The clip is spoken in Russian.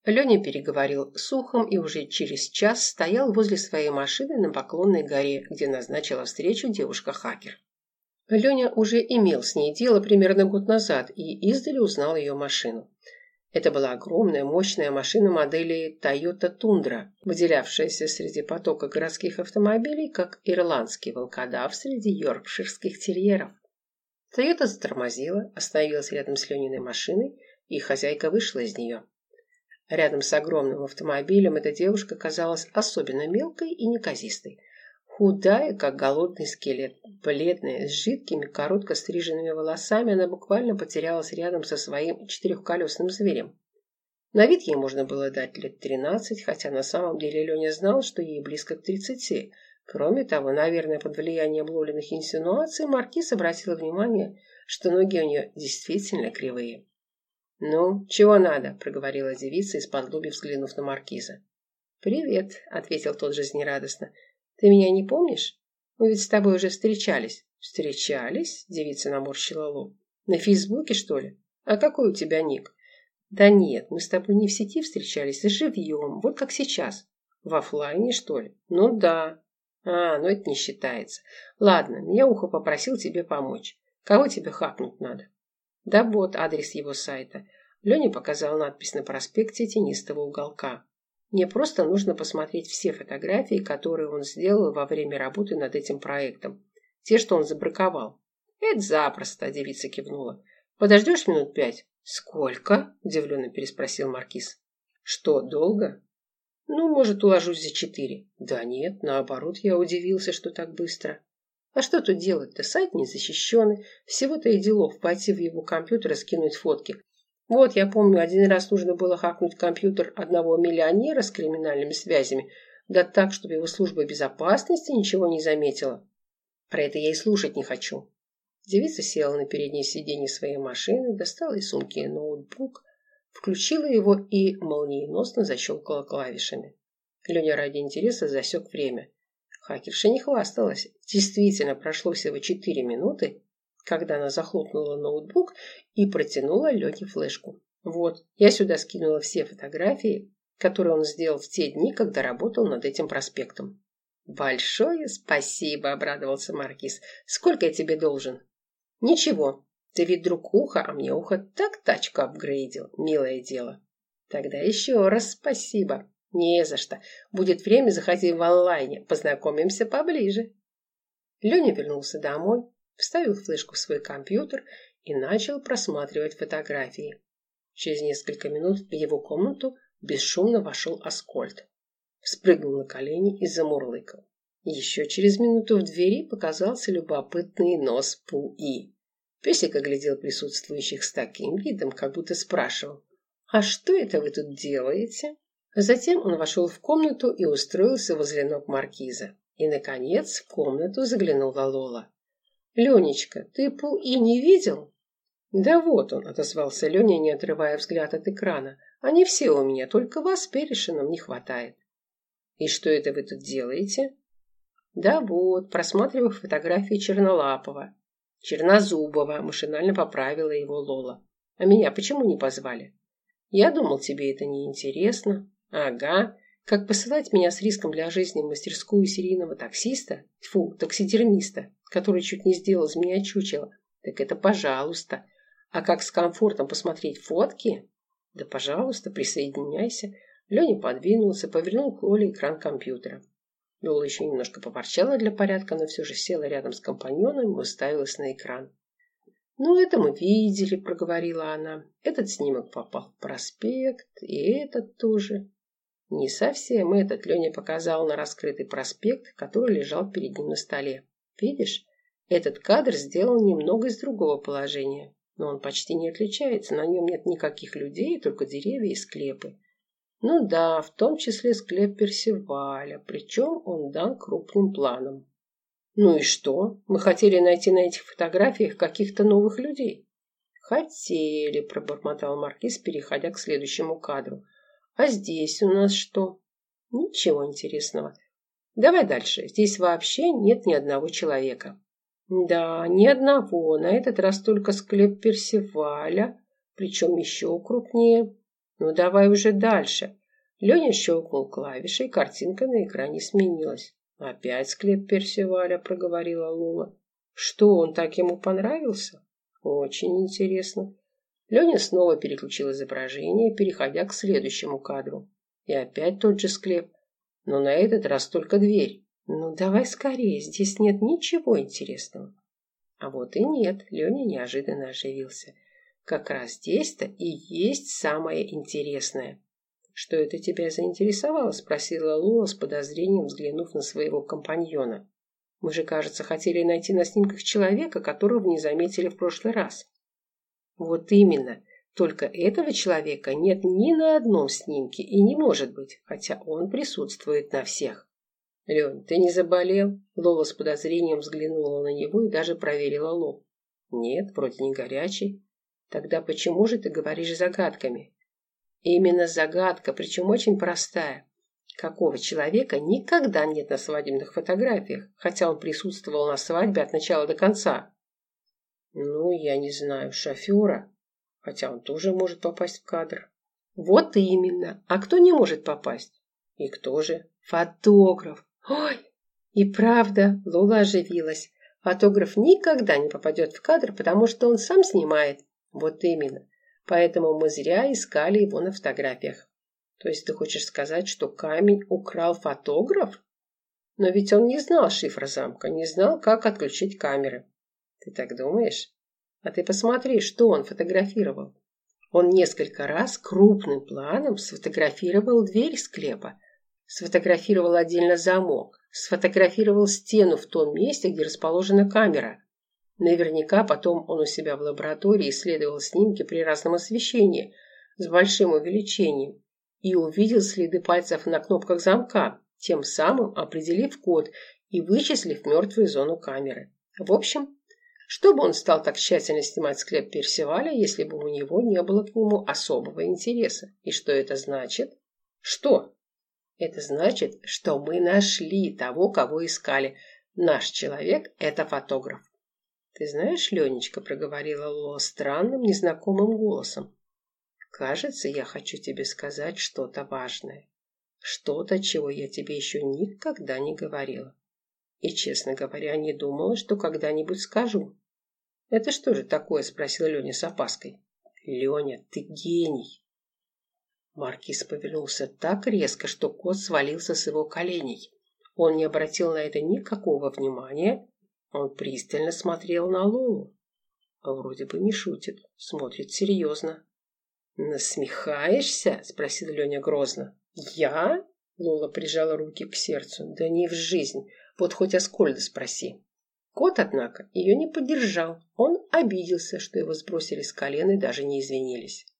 Леня переговорил с Ухом и уже через час стоял возле своей машины на Поклонной горе, где назначила встречу девушка-хакер. Леня уже имел с ней дело примерно год назад и издали узнал ее машину. Это была огромная, мощная машина модели Toyota Tundra, выделявшаяся среди потока городских автомобилей, как ирландский волкодав среди йоркширских терьеров. Toyota затормозила, остановилась рядом с Лениной машиной, и хозяйка вышла из нее. Рядом с огромным автомобилем эта девушка казалась особенно мелкой и неказистой. Худая, как голодный скелет, бледная, с жидкими, коротко стриженными волосами, она буквально потерялась рядом со своим четырехколесным зверем. На вид ей можно было дать лет 13, хотя на самом деле Леня знал, что ей близко к 30. Кроме того, наверное, под влиянием Лолиных инсинуаций Маркиз обратила внимание, что ноги у нее действительно кривые. «Ну, чего надо?» – проговорила девица, из-под взглянув на Маркиза. «Привет», – ответил тот жизнерадостно. «Ты меня не помнишь? Мы ведь с тобой уже встречались». «Встречались?» – девица наморщила лоб. «На Фейсбуке, что ли? А какой у тебя ник?» «Да нет, мы с тобой не в сети встречались, а живьем, вот как сейчас». «В офлайне, что ли?» «Ну да». «А, ну это не считается. Ладно, меня Ухо попросил тебе помочь. Кого тебе хакнуть надо?» «Да вот адрес его сайта». Леня показал надпись на проспекте тенистого уголка. «Мне просто нужно посмотреть все фотографии, которые он сделал во время работы над этим проектом. Те, что он забраковал». «Это запросто», – девица кивнула. «Подождешь минут 5?» «Сколько?» – удивленно переспросил Маркиз. «Что, долго?» «Ну, может, уложусь за 4». «Да нет, наоборот, я удивился, что так быстро». «А что тут делать-то? Сайт незащищенный. Всего-то и делов пойти в его компьютер и скинуть фотки. Вот, я помню, один раз нужно было хакнуть компьютер одного миллионера с криминальными связями, да так, чтобы его служба безопасности ничего не заметила. Про это я и слушать не хочу». Девица села на переднее сиденье своей машины, достала из сумки ноутбук, включила его и молниеносно защелкала клавишами. Леня ради интереса засек время. Хакерша не хвасталась. Действительно, прошло всего 4 минуты, когда она захлопнула ноутбук и протянула Лене флешку. «Вот, я сюда скинула все фотографии, которые он сделал в те дни, когда работал над этим проспектом». «Большое спасибо», — обрадовался Маркиз. «Сколько я тебе должен?» «Ничего. Ты ведь друг Уха, а мне Ухо так тачку апгрейдил. Милое дело». «Тогда еще раз спасибо». «Не за что. Будет время, заходи в онлайне. Познакомимся поближе». Леня вернулся домой, вставил флешку в свой компьютер и начал просматривать фотографии. Через несколько минут в его комнату бесшумно вошел Аскольд. Спрыгнул на колени и замурлыкал. Еще через минуту в двери показался любопытный нос Пуи. Песик оглядел присутствующих с таким видом, как будто спрашивал: «А что это вы тут делаете?» Затем он вошел в комнату и устроился возле ног маркиза. И, наконец, в комнату заглянула Лола. «Ленечка, ты Пуи не видел?» «Да вот он», — отозвался Леня, не отрывая взгляд от экрана. «Они все у меня, только вас с Перешином не хватает». «И что это вы тут делаете?» «Да вот, просматриваю фотографии Чернолапова». «Чернозубова», — машинально поправила его Лола. «А меня почему не позвали?» «Я думал, тебе это не интересно». «Ага, как посылать меня с риском для жизни в мастерскую серийного таксиста, таксидермиста, который чуть не сделал из меня чучело, так это пожалуйста. А как с комфортом посмотреть фотки? Да пожалуйста, присоединяйся». Леня подвинулся, повернул к Лоле экран компьютера. Лола еще немножко поворчала для порядка, но все же села рядом с компаньоном и уставилась на экран. «Ну, это мы видели», — проговорила она. «Этот снимок попал в проспект, и этот тоже». «Не совсем этот», — Леня показал на раскрытый проспект, который лежал перед ним на столе. «Видишь, этот кадр сделан немного из другого положения, но он почти не отличается, на нем нет никаких людей, только деревья и склепы». «Ну да, в том числе склеп Персиваля, причем он дан крупным планом». «Ну и что? Мы хотели найти на этих фотографиях каких-то новых людей». «Хотели», — пробормотал маркиз, переходя к следующему кадру. «А здесь у нас что?» «Ничего интересного. Давай дальше. Здесь вообще нет ни одного человека». «Да, ни одного. На этот раз только склеп Персиваля, причем еще крупнее». Ну давай уже дальше. Леня щелкнул клавишей, картинка на экране сменилась. Опять склеп Персиваля, проговорила Лола. Что, он так ему понравился? Очень интересно. Леня снова переключил изображение, переходя к следующему кадру. И опять тот же склеп, но на этот раз только дверь. Ну давай скорее, здесь нет ничего интересного. А вот и нет, Леня неожиданно оживился. Как раз здесь-то и есть самое интересное. Что это тебя заинтересовало? Спросила Лола с подозрением, взглянув на своего компаньона. Мы же, кажется, хотели найти на снимках человека, которого не заметили в прошлый раз. Вот именно. Только этого человека нет ни на одном снимке и не может быть, хотя он присутствует на всех. Лень, ты не заболел? Лола с подозрением взглянула на него и даже проверила лоб. Нет, вроде не горячий. Тогда почему же ты говоришь загадками? Именно загадка, причем очень простая. Какого человека никогда нет на свадебных фотографиях, хотя он присутствовал на свадьбе от начала до конца? Ну, я не знаю, шофера, хотя он тоже может попасть в кадр. Вот именно. А кто не может попасть? И кто же? Фотограф. Ой, и правда, Лола оживилась. Фотограф никогда не попадет в кадр, потому что он сам снимает. Вот именно. Поэтому мы зря искали его на фотографиях. То есть ты хочешь сказать, что камень украл фотограф? Но ведь он не знал шифра замка, не знал, как отключить камеры. Ты так думаешь? А ты посмотри, что он фотографировал. Он несколько раз крупным планом сфотографировал дверь склепа, сфотографировал отдельно замок, сфотографировал стену в том месте, где расположена камера. Наверняка потом он у себя в лаборатории исследовал снимки при разном освещении с большим увеличением и увидел следы пальцев на кнопках замка, тем самым определив код и вычислив мертвую зону камеры. В общем, что бы он стал так тщательно снимать склеп Персиваля, если бы у него не было к нему особого интереса? И что это значит? Что? Это значит, что мы нашли того, кого искали. Наш человек – это фотограф. Ты знаешь, Ленечка, проговорила Лола странным, незнакомым голосом. Кажется, я хочу тебе сказать что-то важное. Что-то, чего я тебе еще никогда не говорила. И, честно говоря, не думала, что когда-нибудь скажу. Это что же такое? Спросила Леня с опаской. Леня, ты гений. Маркиз повернулся так резко, что кот свалился с его коленей. Он не обратил на это никакого внимания. Он пристально смотрел на Лолу. Вроде бы не шутит, смотрит серьезно. «Насмехаешься?» – спросил Леня грозно. «Я?» – Лола прижала руки к сердцу. «Да не в жизнь. Вот хоть Аскольда спроси». Кот, однако, ее не поддержал. Он обиделся, что его сбросили с колен и даже не извинились.